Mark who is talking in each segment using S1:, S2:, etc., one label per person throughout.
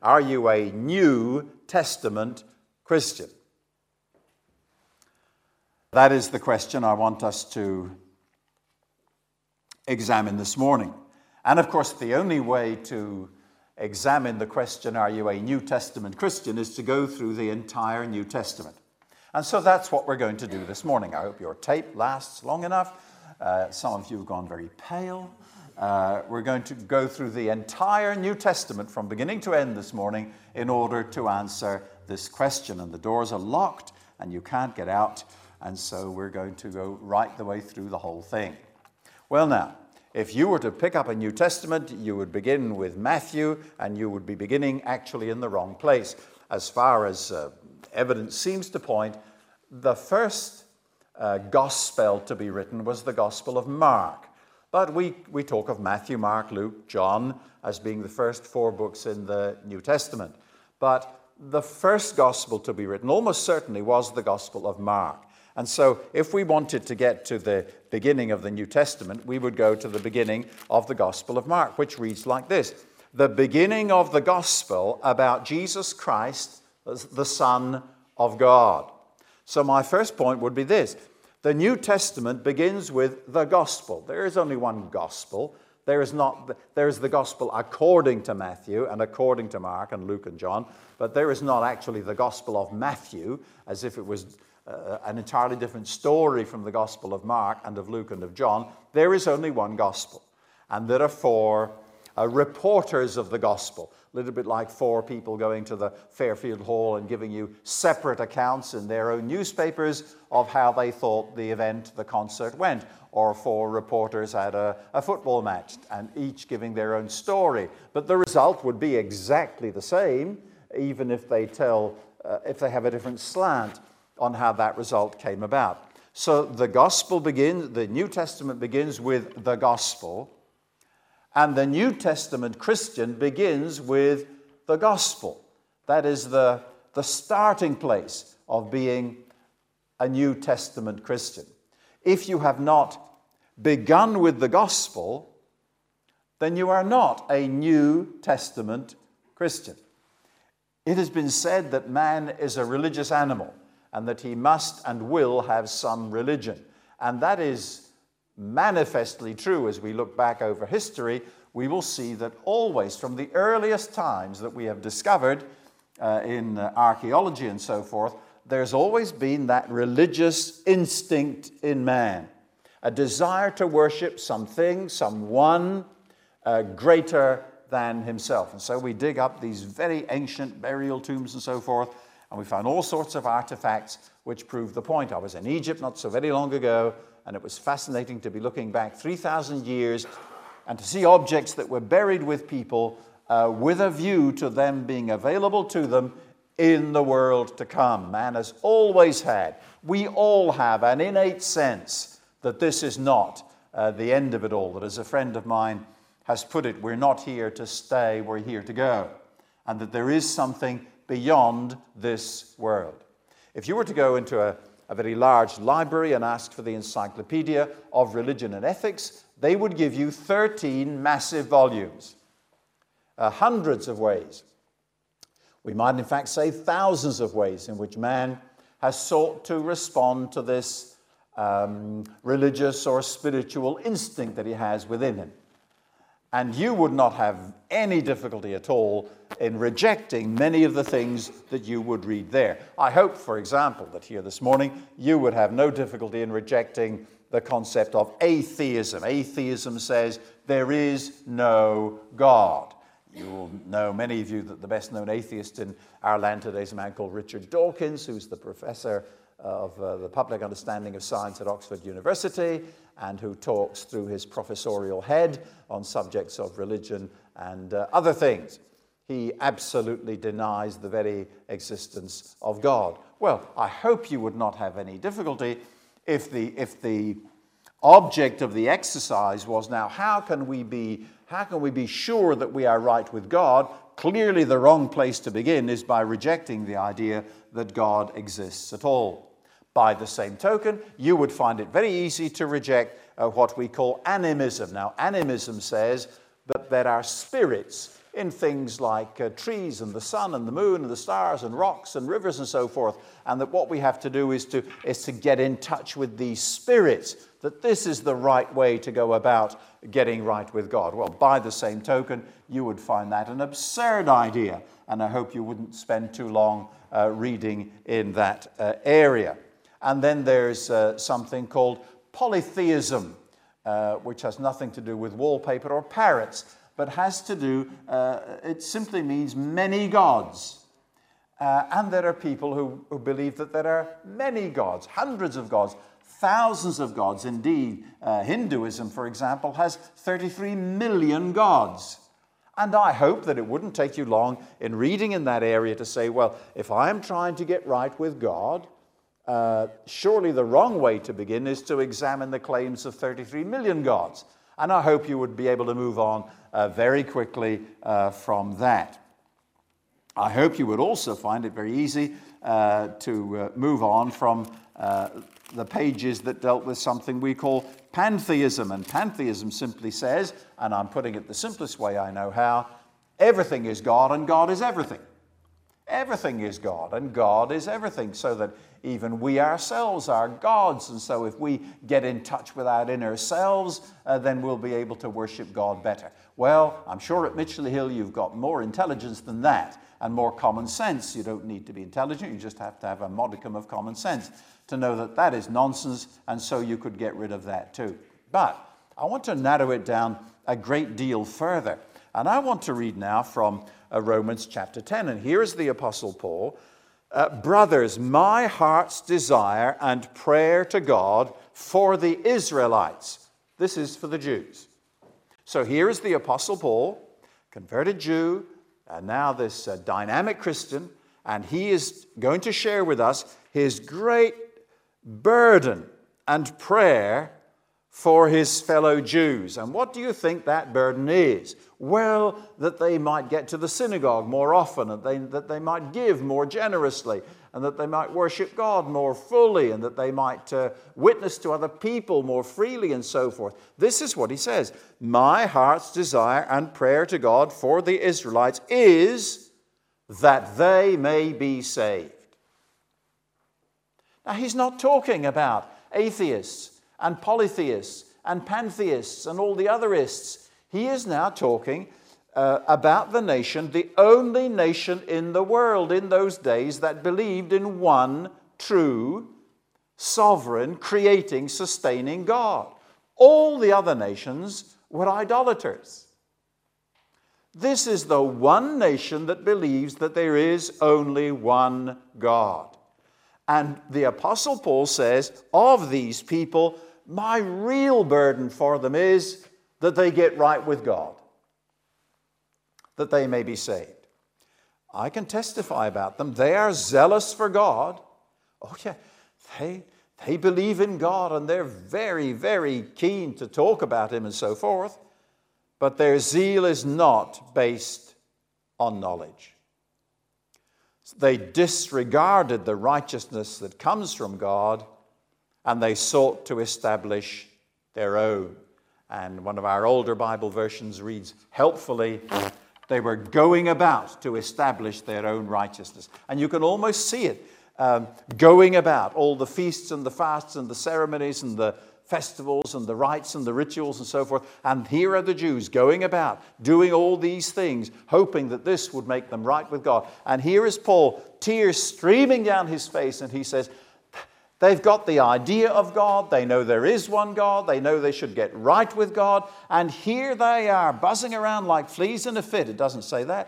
S1: Are you a New Testament Christian? That is the question I want us to examine this morning. And of course, the only way to examine the question, are you a New Testament Christian, is to go through the entire New Testament. And so that's what we're going to do this morning. I hope your tape lasts long enough. Some of you have gone very pale. We're going to go through the entire New Testament from beginning to end this morning in order to answer this question. And the doors are locked and you can't get out. And so we're going to go right the way through the whole thing. Well now, if you were to pick up a New Testament, you would begin with Matthew, and you would be beginning actually in the wrong place. As far as evidence seems to point, the first gospel to be written was the Gospel of Mark. But we talk of Matthew, Mark, Luke, John as being the first 4 books in the New Testament. But the first gospel to be written almost certainly was the Gospel of Mark. And so if we wanted to get to the beginning of the New Testament, we would go to the beginning of the Gospel of Mark, which reads like this: the beginning of the gospel about Jesus Christ, the Son of God. So my first point would be this: the New Testament begins with the gospel. There is only one gospel. There is the gospel according to Matthew and according to Mark and Luke and John, but there is not actually the Gospel of Matthew, as if it was an entirely different story from the Gospel of Mark and of Luke and of John. There is only one gospel, and there are 4 reporters of the gospel, a little bit like 4 people going to the Fairfield Hall and giving you separate accounts in their own newspapers of how they thought the event, the concert went, or 4 reporters at a football match, and each giving their own story. But the result would be exactly the same, even if they have a different slant on how that result came about. So the New Testament begins with the gospel, and the New Testament Christian begins with the gospel. That is the starting place of being a New Testament Christian. If you have not begun with the gospel, then you are not a New Testament Christian. It has been said that man is a religious animal, and that he must and will have some religion. And that is manifestly true. As we look back over history, we will see that always, from the earliest times that we have discovered in archaeology and so forth, there's always been that religious instinct in man, a desire to worship something, someone greater than himself. And so we dig up these very ancient burial tombs and so forth, and we found all sorts of artifacts which prove the point. I was in Egypt not so very long ago, and it was fascinating to be looking back 3,000 years and to see objects that were buried with people with a view to them being available to them in the world to come. Man has always had, we all have an innate sense that this is not the end of it all. That, as a friend of mine has put it, we're not here to stay, we're here to go. And that there is something beyond this world. If you were to go into a very large library and ask for the Encyclopedia of Religion and Ethics, they would give you 13 massive volumes, hundreds of ways. We might in fact say thousands of ways in which man has sought to respond to this religious or spiritual instinct that he has within him. And you would not have any difficulty at all in rejecting many of the things that you would read there. I hope, for example, that here this morning you would have no difficulty in rejecting the concept of atheism. Atheism says there is no God. You will know, many of you, that the best-known atheist in our land today is a man called Richard Dawkins, who's the professor of the public understanding of science at Oxford University, and who talks through his professorial head on subjects of religion and other things. He absolutely denies the very existence of God. Well, I hope you would not have any difficulty if the object of the exercise was, now, how can we be sure that we are right with God? Clearly the wrong place to begin is by rejecting the idea that God exists at all. By the same token, you would find it very easy to reject what we call animism. Now, animism says that there are spirits in things like trees and the sun and the moon and the stars and rocks and rivers and so forth, and that what we have to do is to get in touch with these spirits, that this is the right way to go about getting right with God. Well, by the same token, you would find that an absurd idea, and I hope you wouldn't spend too long reading in that area. And then there's something called polytheism, which has nothing to do with wallpaper or parrots, but has to do, it simply means many gods. And there are people who believe that there are many gods, hundreds of gods, thousands of gods. Indeed, Hinduism, for example, has 33 million gods. And I hope that it wouldn't take you long in reading in that area to say, well, if I'm trying to get right with God, surely the wrong way to begin is to examine the claims of 33 million gods. And I hope you would be able to move on very quickly from that. I hope you would also find it very easy to move on from the pages that dealt with something we call pantheism. And pantheism simply says, and I'm putting it the simplest way I know how, everything is God and God is everything. Everything is God and God is everything, so that even we ourselves are gods. And so if we get in touch with our inner selves, then we'll be able to worship God better. Well, I'm sure at Mitchell Hill you've got more intelligence than that and more common sense. You don't need to be intelligent, you just have to have a modicum of common sense to know that that is nonsense, and so you could get rid of that too. But I want to narrow it down a great deal further. And I want to read now from Romans chapter 10. And here is the Apostle Paul. Brothers, my heart's desire and prayer to God for the Israelites. This is for the Jews. So here is the Apostle Paul, converted Jew, and now this dynamic Christian, and he is going to share with us his great burden and prayer for his fellow Jews. And what do you think that burden is? Well, that they might get to the synagogue more often, and that they might give more generously, and that they might worship God more fully, and that they might witness to other people more freely, and so forth. This is what he says. My heart's desire and prayer to God for the Israelites is that they may be saved. Now, he's not talking about atheists and polytheists and pantheists and all the otherists. He is now talking about the nation, the only nation in the world in those days that believed in one true, sovereign, creating, sustaining God. All the other nations were idolaters. This is the one nation that believes that there is only one God. And the Apostle Paul says, of these people, my real burden for them is that they get right with God, that they may be saved. I can testify about them. They are zealous for God. Oh yeah, they believe in God, and they're very, very keen to talk about Him and so forth. But their zeal is not based on knowledge. They disregarded the righteousness that comes from God, and they sought to establish their own. And one of our older Bible versions reads helpfully, they were going about to establish their own righteousness. And you can almost see it going about, all the feasts and the fasts and the ceremonies and the festivals and the rites and the rituals and so forth. And here are the Jews going about, doing all these things, hoping that this would make them right with God. And here is Paul, tears streaming down his face, and he says, they've got the idea of God. They know there is one God. They know they should get right with God. And here they are, buzzing around like fleas in a fit. It doesn't say that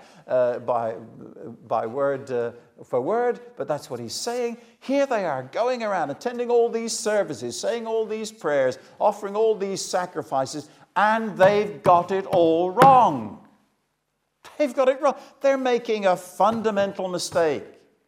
S1: by word for word, but that's what he's saying. Here they are, going around, attending all these services, saying all these prayers, offering all these sacrifices, and they've got it all wrong. They've got it wrong. They're making a fundamental mistake.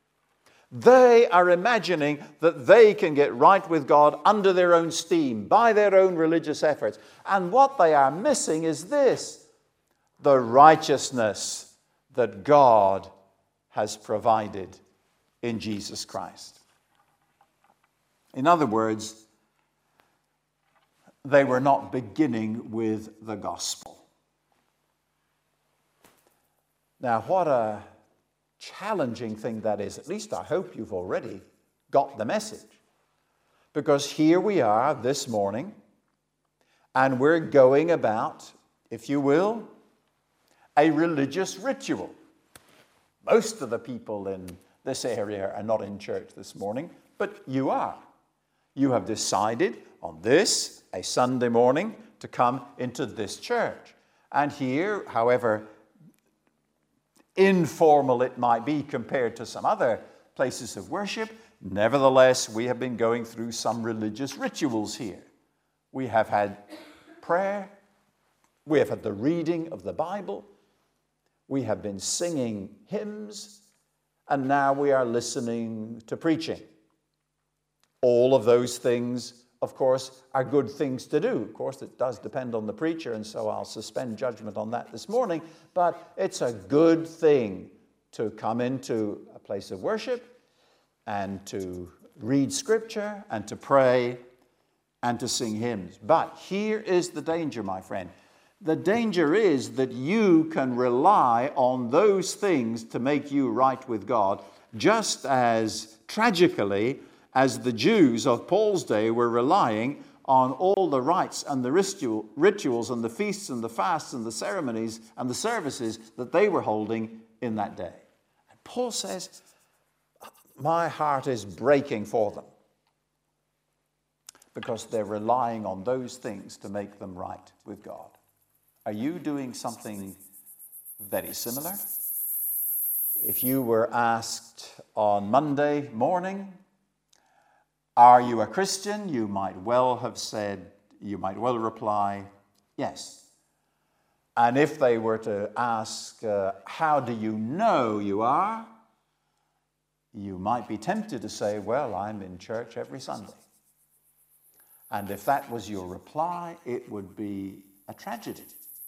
S1: They are imagining that they can get right with God under their own steam, by their own religious efforts. And what they are missing is this: the righteousness that God has provided in Jesus Christ. In other words, they were not beginning with the gospel. Now, what a challenging thing that is. At least I hope you've already got the message. Because here we are this morning, and we're going about, if you will, a religious ritual. Most of the people in this area are not in church this morning, but you are. You have decided on this, a Sunday morning, to come into this church. And here, however informal it might be compared to some other places of worship, nevertheless, we have been going through some religious rituals here. We have had prayer. We have had the reading of the Bible. We have been singing hymns. And now we are listening to preaching. All of those things, of course, are good things to do. Of course, it does depend on the preacher, and so I'll suspend judgment on that this morning. But it's a good thing to come into a place of worship and to read Scripture and to pray and to sing hymns. But here is the danger, my friend. The danger is that you can rely on those things to make you right with God, just as tragically as the Jews of Paul's day were relying on all the rites and the rituals and the feasts and the fasts and the ceremonies and the services that they were holding in that day. And Paul says, my heart is breaking for them because they're relying on those things to make them right with God. Are you doing something very similar? If you were asked on Monday morning, are you a Christian? You might well reply, yes. And if they were to ask, how do you know you are? You might be tempted to say, well, I'm in church every Sunday. And if that was your reply, it would be a tragedy.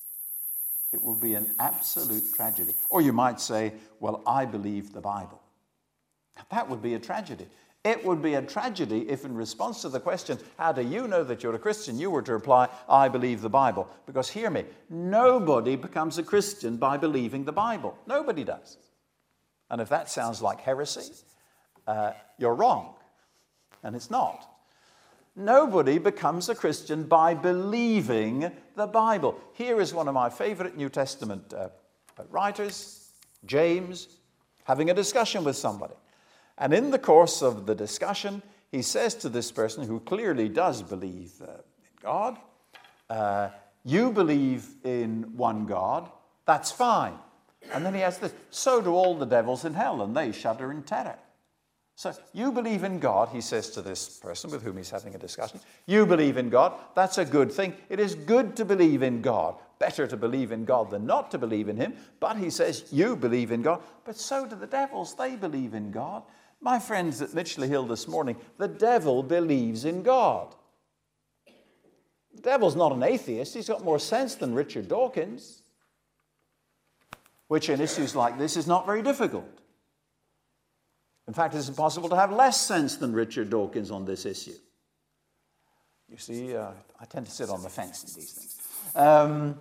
S1: It would be an absolute tragedy. Or you might say, well, I believe the Bible. That would be a tragedy. It would be a tragedy if in response to the question, how do you know that you're a Christian, you were to reply, I believe the Bible. Because hear me, nobody becomes a Christian by believing the Bible. Nobody does. And if that sounds like heresy, you're wrong. And it's not. Nobody becomes a Christian by believing the Bible. Here is one of my favorite New Testament writers, James, having a discussion with somebody. And in the course of the discussion, he says to this person who clearly does believe in God, you believe in one God, that's fine. And then he has this, so do all the devils in hell, and they shudder in terror. So you believe in God, he says to this person with whom he's having a discussion. You believe in God, that's a good thing. It is good to believe in God. Better to believe in God than not to believe in him. But he says, you believe in God, but so do the devils. They believe in God. My friends at Mitchley Hill this morning, the devil believes in God. The devil's not an atheist. He's got more sense than Richard Dawkins, which in issues like this is not very difficult. In fact, it's impossible to have less sense than Richard Dawkins on this issue. You see, I tend to sit on the fence in these things.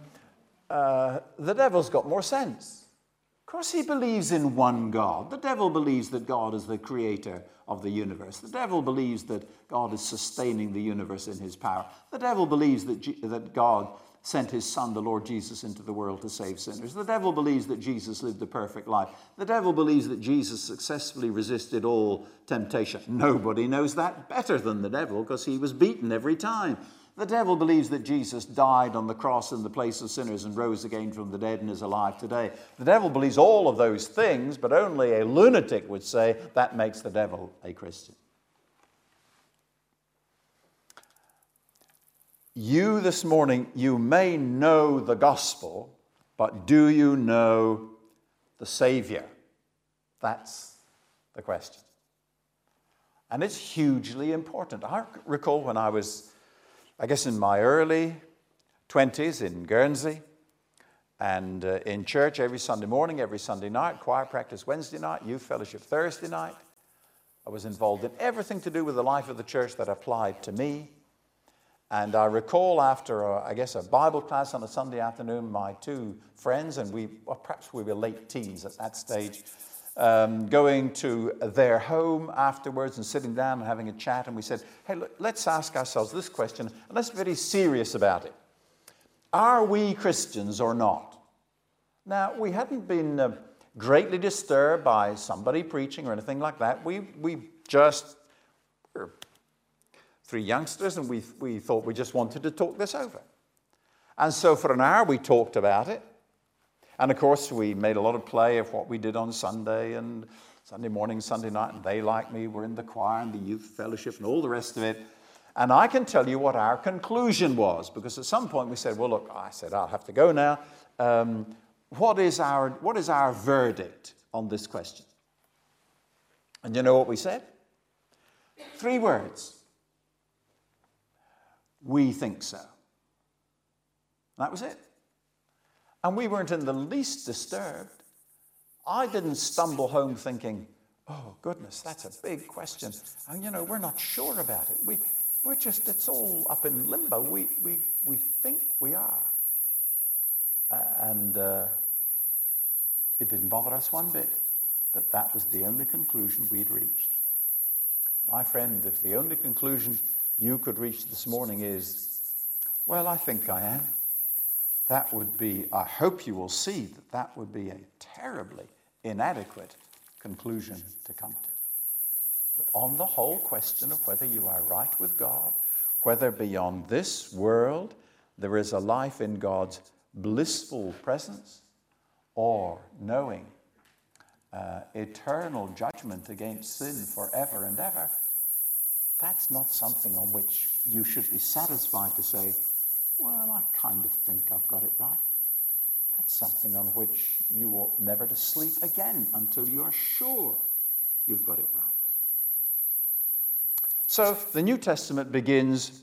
S1: The devil's got more sense. Of course, he believes in one God. The devil believes that God is the creator of the universe. The devil believes that God is sustaining the universe in his power. The devil believes that God sent his son, the Lord Jesus, into the world to save sinners. The devil believes that Jesus lived a perfect life. The devil believes that Jesus successfully resisted all temptation. Nobody knows that better than the devil because he was beaten every time. The devil believes that Jesus died on the cross in the place of sinners and rose again from the dead and is alive today. The devil believes all of those things, but only a lunatic would say that makes the devil a Christian. You this morning, you may know the gospel, but do you know the Savior? That's the question. And it's hugely important. I recall when I was, I guess, in my early 20s in Guernsey and in church every Sunday morning, every Sunday night, choir practice Wednesday night, youth fellowship Thursday night. I was involved in everything to do with the life of the church that applied to me. And I recall after, a Bible class on a Sunday afternoon, my two friends, and perhaps we were late teens at that stage, going to their home afterwards and sitting down and having a chat. And we said, hey, look, let's ask ourselves this question, and let's be very serious about it. Are we Christians or not? Now, we hadn't been greatly disturbed by somebody preaching or anything like that. We were three youngsters, and we thought we just wanted to talk this over. And so for an hour we talked about it. And of course we made a lot of play of what we did on Sunday and Sunday morning, Sunday night, and they, like me, were in the choir and the youth fellowship and all the rest of it. And I can tell you what our conclusion was, because at some point we said, well, look, I said, I'll have to go now. What is our verdict on this question? And you know what we said? 3 words. We think so. That was it. And we weren't in the least disturbed. I didn't stumble home thinking, oh, goodness, that's a big question. And, we're not sure about it. It's all up in limbo. We think we are. And it didn't bother us one bit that was the only conclusion we'd reached. My friend, if the only conclusion you could reach this morning is, well, I think I am, that would be, I hope you will see that would be a terribly inadequate conclusion to come to. But on the whole question of whether you are right with God, whether beyond this world there is a life in God's blissful presence, or knowing eternal judgment against sin forever and ever, that's not something on which you should be satisfied to say, well, I kind of think I've got it right. That's something on which you ought never to sleep again until you are sure you've got it right. So the New Testament begins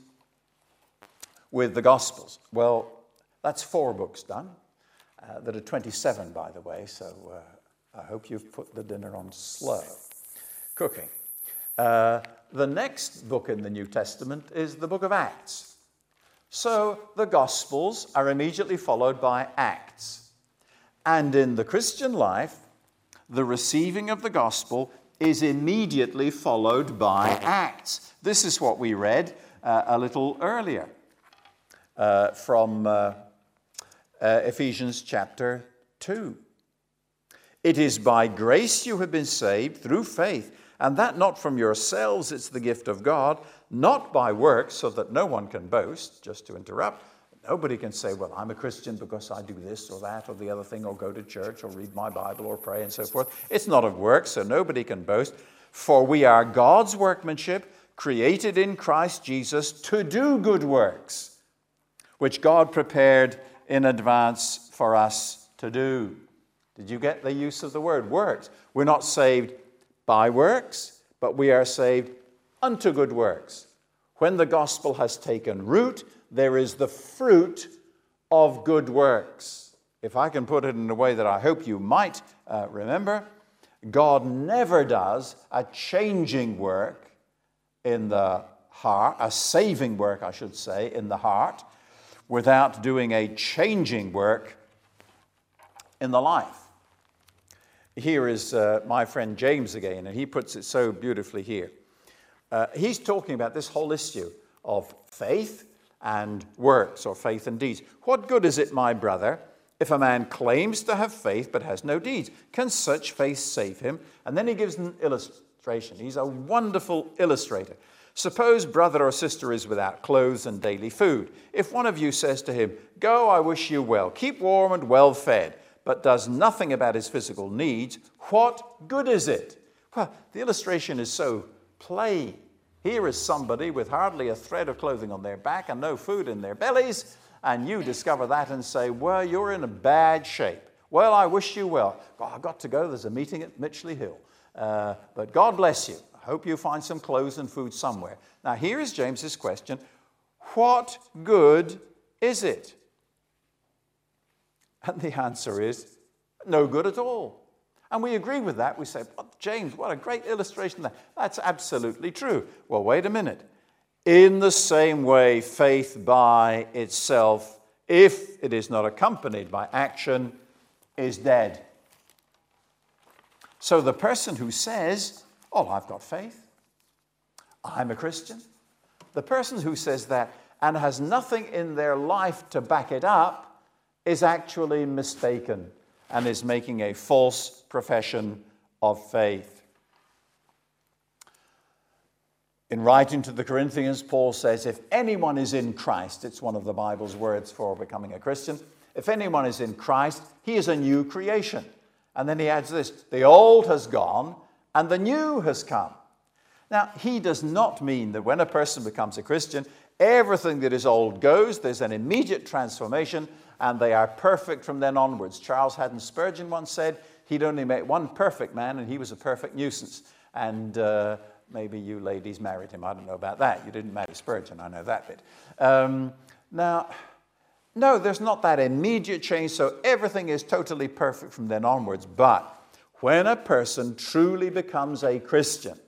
S1: with the Gospels. Well, that's 4 books done. That are 27, by the way, so I hope you've put the dinner on slow cooking. The next book in the New Testament is the book of Acts. So the Gospels are immediately followed by Acts. And in the Christian life, the receiving of the Gospel is immediately followed by Acts. This is what we read a little earlier from Ephesians chapter 2. It is by grace you have been saved through faith, and that not from yourselves, it's the gift of God, not by works, so that no one can boast. Just to interrupt, nobody can say, well, I'm a Christian because I do this or that or the other thing, or go to church or read my Bible or pray and so forth. It's not of works, so nobody can boast. For we are God's workmanship, created in Christ Jesus to do good works, which God prepared in advance for us to do. Did you get the use of the word works? We're not saved by works, but we are saved unto good works. When the gospel has taken root, there is the fruit of good works. If I can put it in a way that I hope you might remember, God never does a changing work in the heart, a saving work, I should say, in the heart, without doing a changing work in the life. Here is my friend James again, and he puts it so beautifully here. He's talking about this whole issue of faith and works, or faith and deeds. What good is it, my brother, if a man claims to have faith but has no deeds? Can such faith save him? And then he gives an illustration. He's a wonderful illustrator. Suppose brother or sister is without clothes and daily food. If one of you says to him, go, I wish you well, keep warm and well fed, but does nothing about his physical needs, what good is it? Well, the illustration is so plain. Here is somebody with hardly a thread of clothing on their back and no food in their bellies, and you discover that and say, well, you're in a bad shape. Well, I wish you well. God, I've got to go. There's a meeting at Mitchley Hill. But God bless you. I hope you find some clothes and food somewhere. Now, here is James's question. What good is it? And the answer is no good at all. And we agree with that. We say, well, James, what a great illustration there. That's absolutely true. Well, wait a minute. In the same way, faith by itself, if it is not accompanied by action, is dead. So the person who says, "Oh, I've got faith, I'm a Christian," the person who says that and has nothing in their life to back it up is actually mistaken and is making a false profession of faith. In writing to the Corinthians, Paul says, if anyone is in Christ, it's one of the Bible's words for becoming a Christian, if anyone is in Christ, he is a new creation. And then he adds this, the old has gone and the new has come. Now, he does not mean that when a person becomes a Christian, everything that is old goes. There's an immediate transformation and they are perfect from then onwards. Charles Haddon Spurgeon once said he'd only met one perfect man and he was a perfect nuisance. And maybe you ladies married him. I don't know about that. You didn't marry Spurgeon. I know that bit. Now, no, there's not that immediate change, so everything is totally perfect from then onwards. But when a person truly becomes a Christian,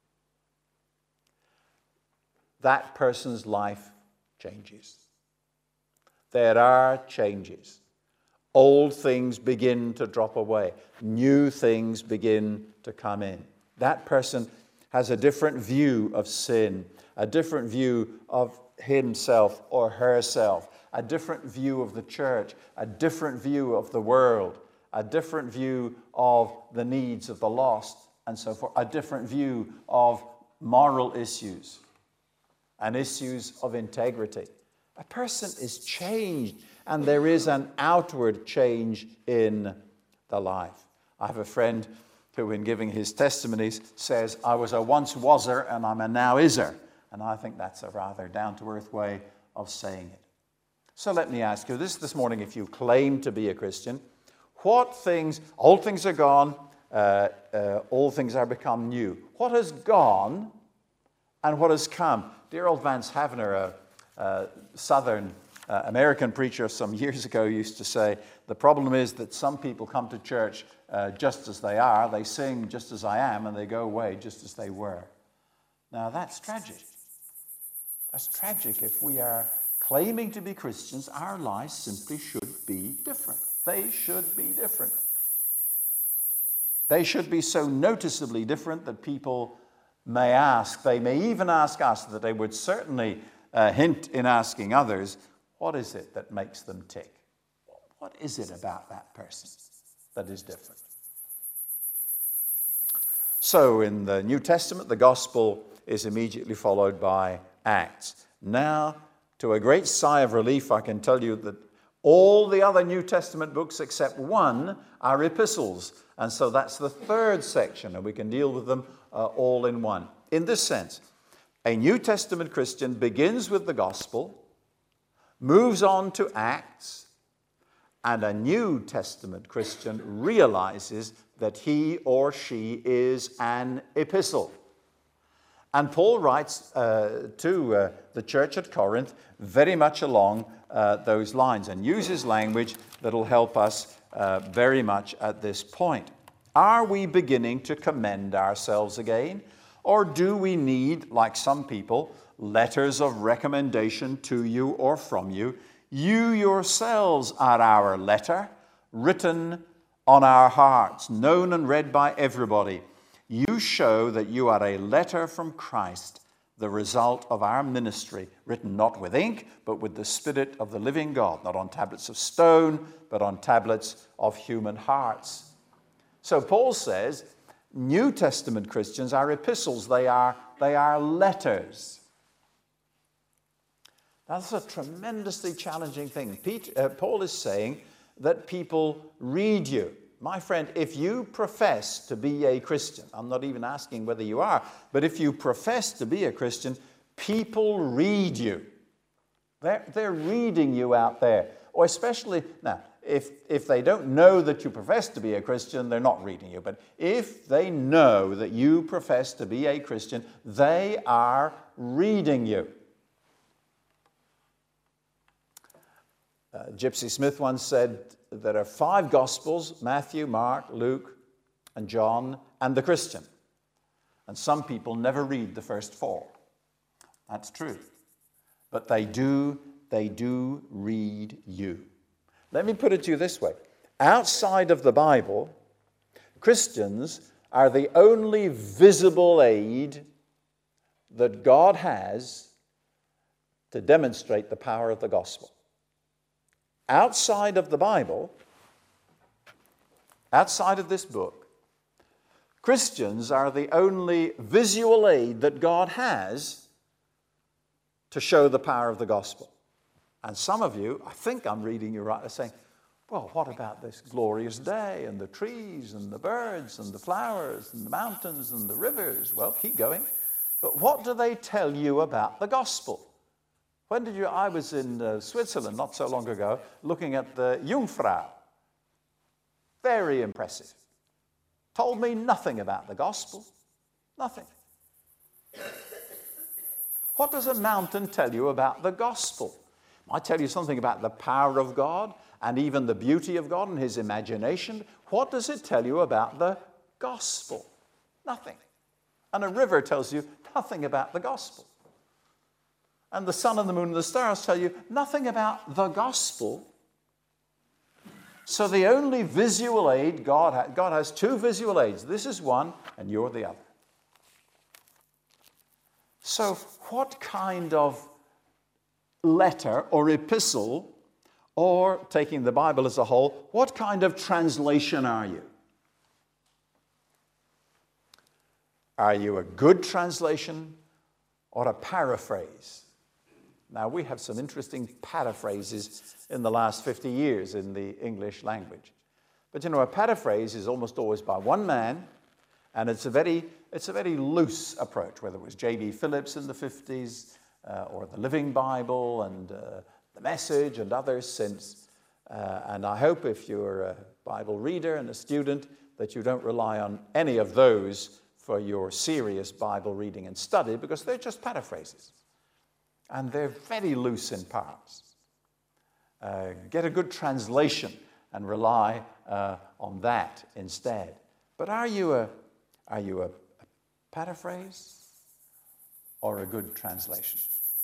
S1: that person's life changes. There are changes. Old things begin to drop away. New things begin to come in. That person has a different view of sin, a different view of himself or herself, a different view of the church, a different view of the world, a different view of the needs of the lost, and so forth, a different view of moral issues and issues of integrity. A person is changed, and there is an outward change in the life. I have a friend who, in giving his testimonies, says, I was a once was-er and I'm a now is-er. And I think that's a rather down-to-earth way of saying it. So let me ask you this morning, if you claim to be a Christian, what things, old things are gone, all things are become new. What has gone and what has come? Dear old Vance Havner, a Southern American preacher some years ago, used to say, the problem is that some people come to church just as they are, they sing just as I am, and they go away just as they were. Now that's tragic. That's tragic. If we are claiming to be Christians, our lives simply should be different. They should be different. They should be so noticeably different that people may ask, they may even ask us, that they would certainly hint in asking others, what is it that makes them tick? What is it about that person that is different? So in the New Testament, the gospel is immediately followed by Acts. Now, to a great sigh of relief, I can tell you that all the other New Testament books except one are epistles. And so that's the third section, and we can deal with them all in one. In this sense, a New Testament Christian begins with the gospel, moves on to Acts, and a New Testament Christian realizes that he or she is an epistle. And Paul writes to the church at Corinth very much along those lines and uses language that will help us very much at this point. Are we beginning to commend ourselves again? Or do we need, like some people, letters of recommendation to you or from you? You yourselves are our letter, written on our hearts, known and read by everybody. You show that you are a letter from Christ, the result of our ministry, written not with ink, but with the Spirit of the living God, not on tablets of stone, but on tablets of human hearts. So Paul says, New Testament Christians are epistles. They are letters. That's a tremendously challenging thing. Paul is saying that people read you. My friend, if you profess to be a Christian, I'm not even asking whether you are, but if you profess to be a Christian, people read you. They're reading you out there. Or especially, now, if they don't know that you profess to be a Christian, they're not reading you. But if they know that you profess to be a Christian, they are reading you. Gypsy Smith once said, there are 5 Gospels, Matthew, Mark, Luke, and John, and the Christian. And some people never read the first 4. That's true. But they do read you. Let me put it to you this way. Outside of the Bible, Christians are the only visible aid that God has to demonstrate the power of the gospel. Outside of the Bible, outside of this book, Christians are the only visual aid that God has to show the power of the gospel. And some of you, I think I'm reading you right, are saying, well, what about this glorious day and the trees and the birds and the flowers and the mountains and the rivers? Well, keep going. But what do they tell you about the gospel? I was in Switzerland not so long ago looking at the Jungfrau. Very impressive. Told me nothing about the gospel. Nothing. What does a mountain tell you about the gospel? It might tell you something about the power of God and even the beauty of God and his imagination. What does it tell you about the gospel? Nothing. And a river tells you nothing about the gospel. And the sun and the moon and the stars tell you nothing about the gospel. So the only visual aid God has two visual aids. This is one and you're the other. So what kind of letter or epistle, or taking the Bible as a whole, what kind of translation are you? Are you a good translation or a paraphrase? Now, we have some interesting paraphrases in the last 50 years in the English language. But a paraphrase is almost always by one man, and it's a very loose approach, whether it was J.B. Phillips in the 50s, or the Living Bible, and the Message, and others since. And I hope if you're a Bible reader and a student that you don't rely on any of those for your serious Bible reading and study, because they're just paraphrases. And they're very loose in parts. Get a good translation and rely on that instead. But are you a paraphrase or a good translation?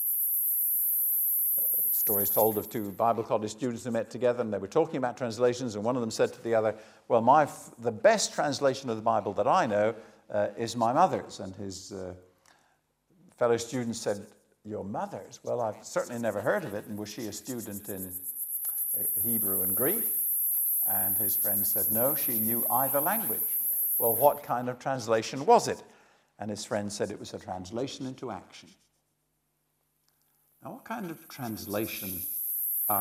S1: Stories told of two Bible college students who met together, and they were talking about translations, and one of them said to the other, well, the best translation of the Bible that I know is my mother's. And his fellow student said, your mother's? Well, I've certainly never heard of it. And was she a student in Hebrew and Greek? And his friend said, no, she knew either language. Well, what kind of translation was it? And his friend said it was a translation into action. Now, what kind of translation are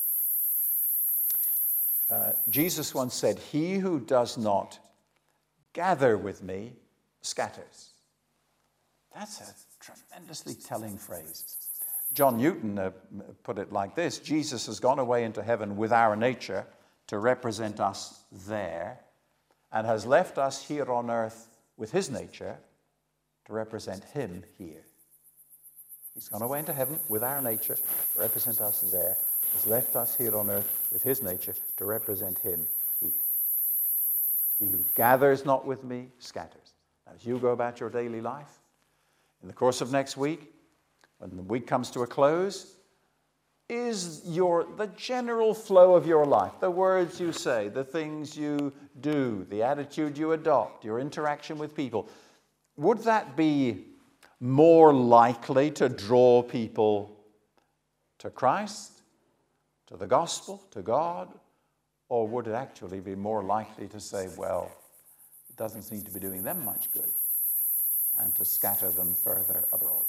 S1: you? Jesus once said, he who does not gather with me scatters. That's a tremendously telling phrase. John Newton put it like this: Jesus has gone away into heaven with our nature to represent us there, and has left us here on earth with his nature to represent him here. He's gone away into heaven with our nature to represent us there, has left us here on earth with his nature to represent him here. He who gathers not with me scatters. Now, as you go about your daily life, in the course of next week, when the week comes to a close, is the general flow of your life, the words you say, the things you do, the attitude you adopt, your interaction with people, would that be more likely to draw people to Christ, to the gospel, to God? Or would it actually be more likely to say, well, it doesn't seem to be doing them much good, and to scatter them further abroad?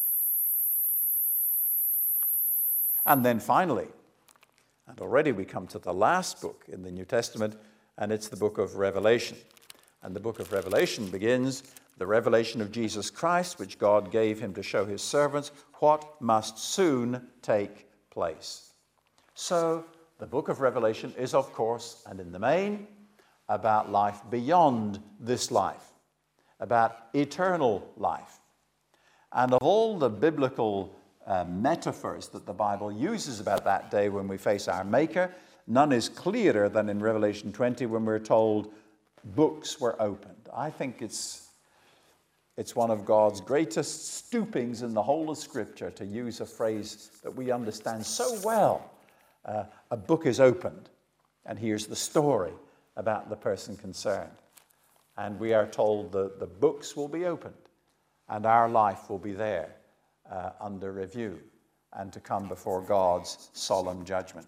S1: And then finally, and already we come to the last book in the New Testament, and it's the book of Revelation. And the book of Revelation begins, the revelation of Jesus Christ, which God gave him to show his servants what must soon take place. So the book of Revelation is, of course, and in the main, about life beyond this life, about eternal life. And of all the biblical metaphors that the Bible uses about that day when we face our Maker, none is clearer than in Revelation 20 when we're told books were opened. I think it's It's one of God's greatest stoopings in the whole of Scripture, to use a phrase that we understand so well. A book is opened, and here's the story about the person concerned. And we are told that the books will be opened, and our life will be there under review and to come before God's solemn judgment.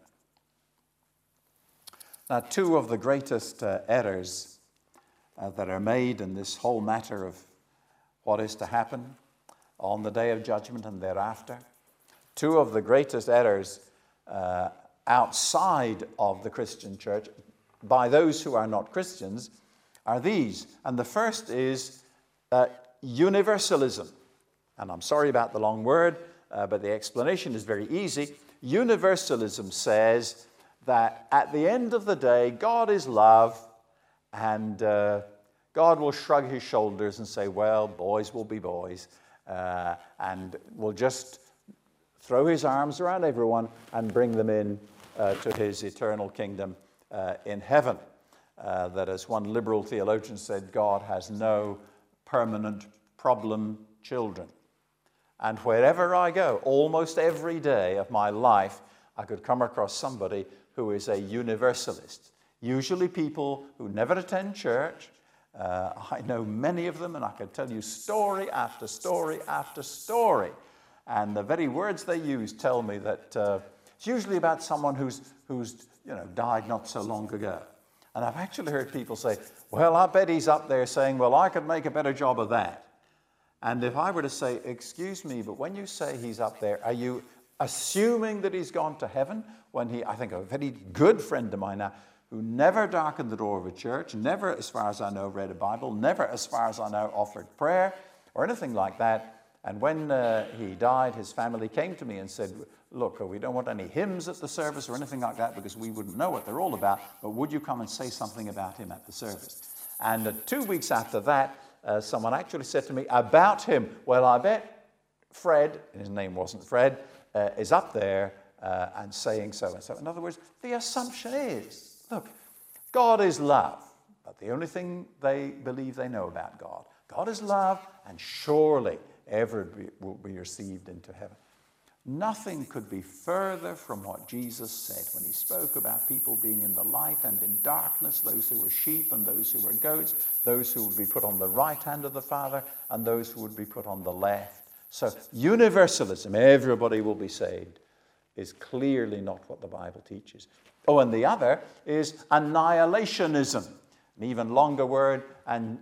S1: Now, two of the greatest errors that are made in this whole matter of what is to happen on the day of judgment and thereafter, two of the greatest errors outside of the Christian church by those who are not Christians are these. And the first is universalism. And I'm sorry about the long word, but the explanation is very easy. Universalism says that at the end of the day, God is love, and God will shrug his shoulders and say, well, boys will be boys, and will just throw his arms around everyone and bring them in to his eternal kingdom in heaven. That, as one liberal theologian said, God has no permanent problem children. And wherever I go, almost every day of my life, I could come across somebody who is a universalist. Usually people who never attend church. I know many of them, and I can tell you story after story after story. And the very words they use tell me that it's usually about someone who's died not so long ago. And I've actually heard people say, well, I bet he's up there saying, well, I could make a better job of that. And if I were to say, excuse me, but when you say he's up there, are you assuming that he's gone to heaven? When I think a very good friend of mine now, who never darkened the door of a church, never, as far as I know, read a Bible, never, as far as I know, offered prayer or anything like that. And when he died, his family came to me and said, look, we don't want any hymns at the service or anything like that because we wouldn't know what they're all about, but would you come and say something about him at the service? And 2 weeks after that, someone actually said to me about him, well, I bet Fred, his name wasn't Fred, is up there and saying so and so. In other words, the assumption is, look, God is love, but the only thing they believe they know about God is love, and surely everybody will be received into heaven. Nothing could be further from what Jesus said when he spoke about people being in the light and in darkness, those who were sheep and those who were goats, those who would be put on the right hand of the Father and those who would be put on the left. So universalism, everybody will be saved, is clearly not what the Bible teaches. Oh, and the other is annihilationism, an even longer word and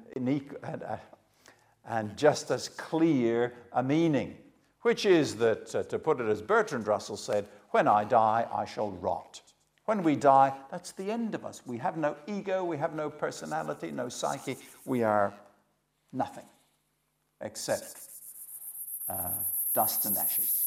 S1: just as clear a meaning, which is that, to put it as Bertrand Russell said, when I die, I shall rot. When we die, that's the end of us. We have no ego, we have no personality, no psyche. We are nothing except dust and ashes.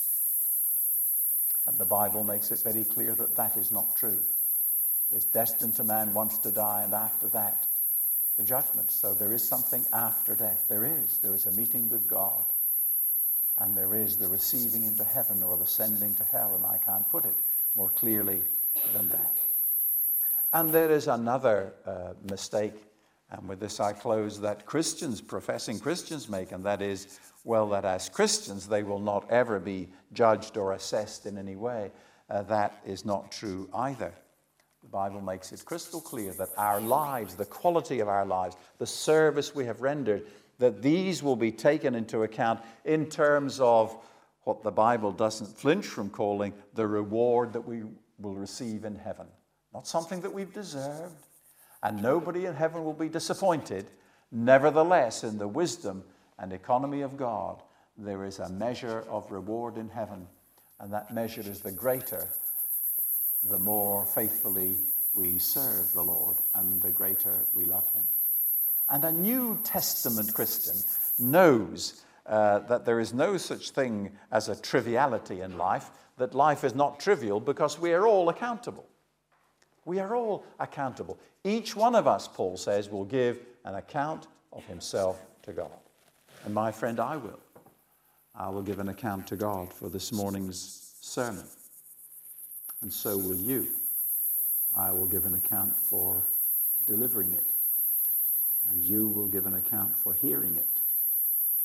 S1: And the Bible makes it very clear that that is not true. It's destined to man once to die, and after that, the judgment. So there is something after death. There is a meeting with God. And there is the receiving into heaven or the sending to hell, and I can't put it more clearly than that. And there is another mistake, and with this I close, that professing Christians make, and that is, well, that as Christians they will not ever be judged or assessed in any way. That is not true either. The Bible makes it crystal clear that our lives, the quality of our lives, the service we have rendered, that these will be taken into account in terms of what the Bible doesn't flinch from calling the reward that we will receive in heaven. Not something that we've deserved, and nobody in heaven will be disappointed. Nevertheless, in the wisdom and economy of God, there is a measure of reward in heaven, and that measure is the greater the more faithfully we serve the Lord and the greater we love him. And a New Testament Christian knows that there is no such thing as a triviality in life, that life is not trivial because we are all accountable. We are all accountable. Each one of us, Paul says, will give an account of himself to God. And my friend, I will. I will give an account to God for this morning's sermon. And so will you. I will give an account for delivering it. And you will give an account for hearing it.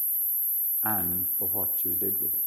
S1: and for what you did with it.